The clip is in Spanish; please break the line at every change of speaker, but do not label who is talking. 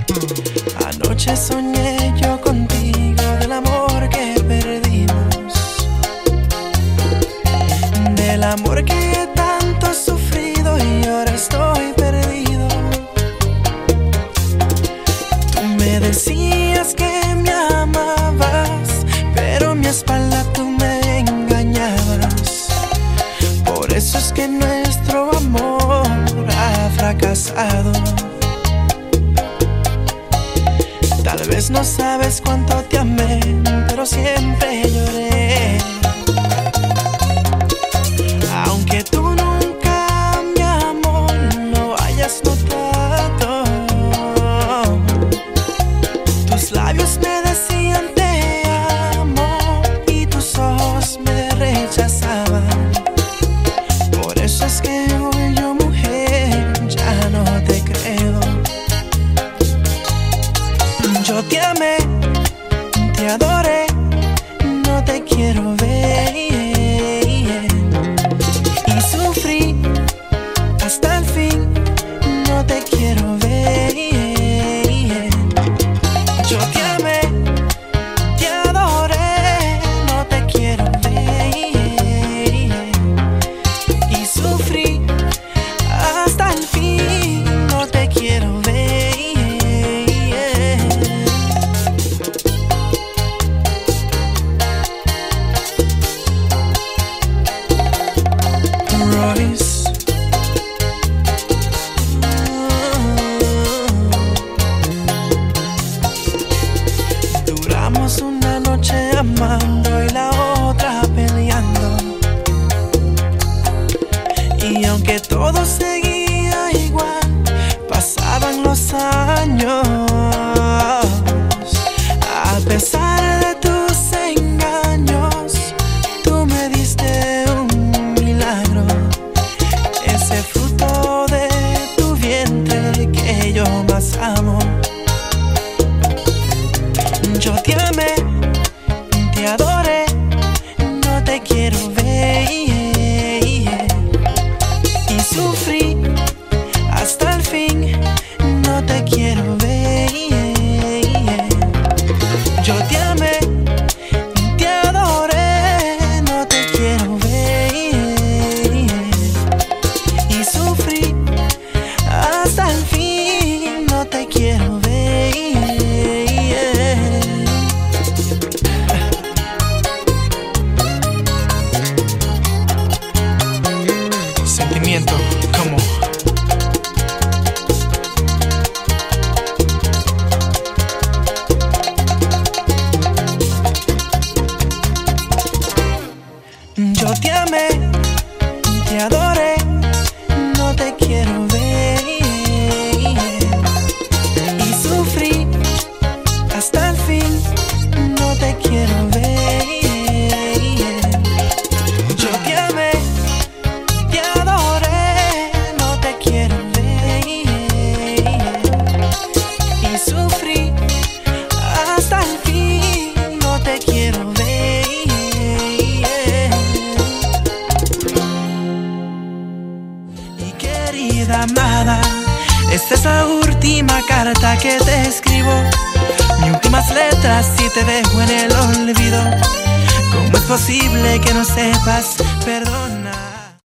Anoche soñé yo contigo del amor que perdimos, del amor que tanto he sufrido y ahora estoy perdido. Tú me decías que me amabas, pero en mi espalda tú me engañabas. Por eso es que nuestro amor ha fracasado. Tal vez no sabes cuánto te amé, pero siempre lloré. Aunque tú nunca, mi amor, lo hayas notado, tus labios me decían te amo y tus ojos me rechazaban. Por eso es que hoy yo, mujer, ya no te creo. Yo te amé, te adoré, no te quiero ver, y sufrí hasta el fin, no te quiero ver. Yo te amé, te adoré, no te quiero ver, y sufrí hasta el fin, no te quiero ver. Duramos una noche amando y la otra peleando, y aunque todo seguía igual, pasaban los años. A pesar de tus engaños, tú me diste un milagro, ese fruto de tu vientre que yo más amo. Yo te amé, te adoré, no te quiero ver, y sufrí hasta el fin, no te quiero ver. Yo te amé, te adoré, no te quiero ver, y sufrí hasta el fin, no te quiero ver. Sentimiento, como yo te amé, te adoré, no te quiero ver, y sufrí hasta el fin, no te quiero ver. Yo te amé, te adoré, no te quiero ver, y sufrí hasta el fin, no te quiero ver. Y querida amada, esta es la última carta que te escribo, mis últimas letras y te dejo en el olvido. ¿Cómo es posible que no sepas perdonar?